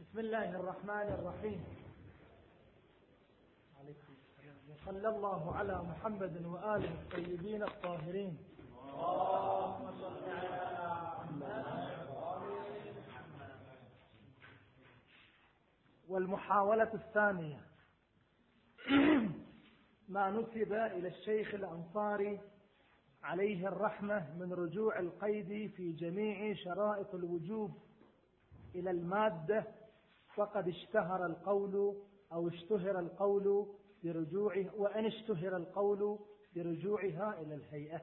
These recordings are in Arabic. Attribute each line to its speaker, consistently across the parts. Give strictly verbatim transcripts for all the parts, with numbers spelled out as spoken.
Speaker 1: بسم الله الرحمن الرحيم. صلى الله على محمد وآله الطيبين الطاهرين. والمحاولة الثانية ما نسب إلى الشيخ الأنصاري عليه الرحمة من رجوع القيد في جميع شرائط الوجوب إلى المادة، فقد اشتهر القول أو اشتهر القول برجوعه، وأن اشتهر القول برجوعها إلى الهيئة.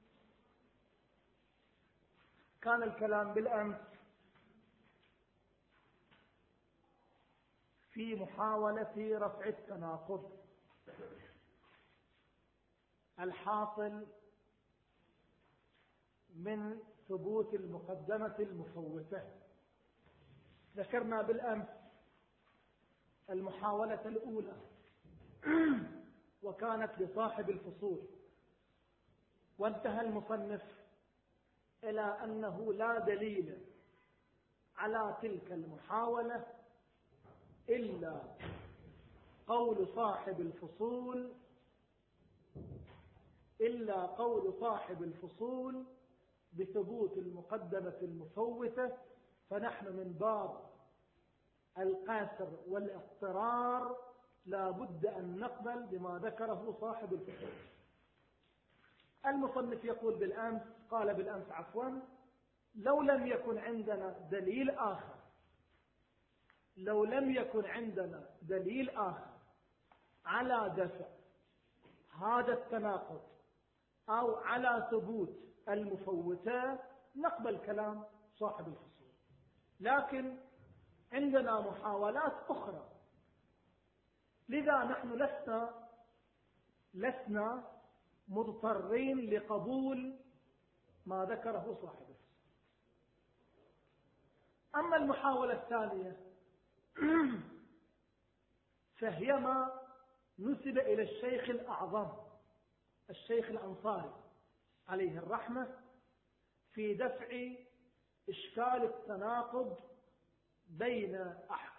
Speaker 1: كان الكلام بالأمس في محاولة رفع التناقض الحاصل من ثبوت المقدمة المفوتة. ذكرنا بالأمس المحاولة الأولى وكانت لصاحب الفصول، وانتهى المصنف إلى أنه لا دليل على تلك المحاولة إلا قول صاحب الفصول إلا قول صاحب الفصول بثبوت المقدمة المفوتة، فنحن من باب القاسر والاضطرار لا بد أن نقبل بما ذكره صاحب الفصول. المصنف يقول بالأمس قال بالأمس عفوا لو لم يكن عندنا دليل آخر لو لم يكن عندنا دليل آخر على دفع هذا التناقض أو على ثبوت المفوتات نقبل كلام صاحب الفصول، لكن عندنا محاولات أخرى، لذا نحن لسنا لسنا مضطرين لقبول ما ذكره صاحب الفصول. أما المحاولة الثانية فهي ما نسب إلى الشيخ الأعظم الشيخ الأنصاري عليه الرحمة في دفع إشكال التناقض بين أحكام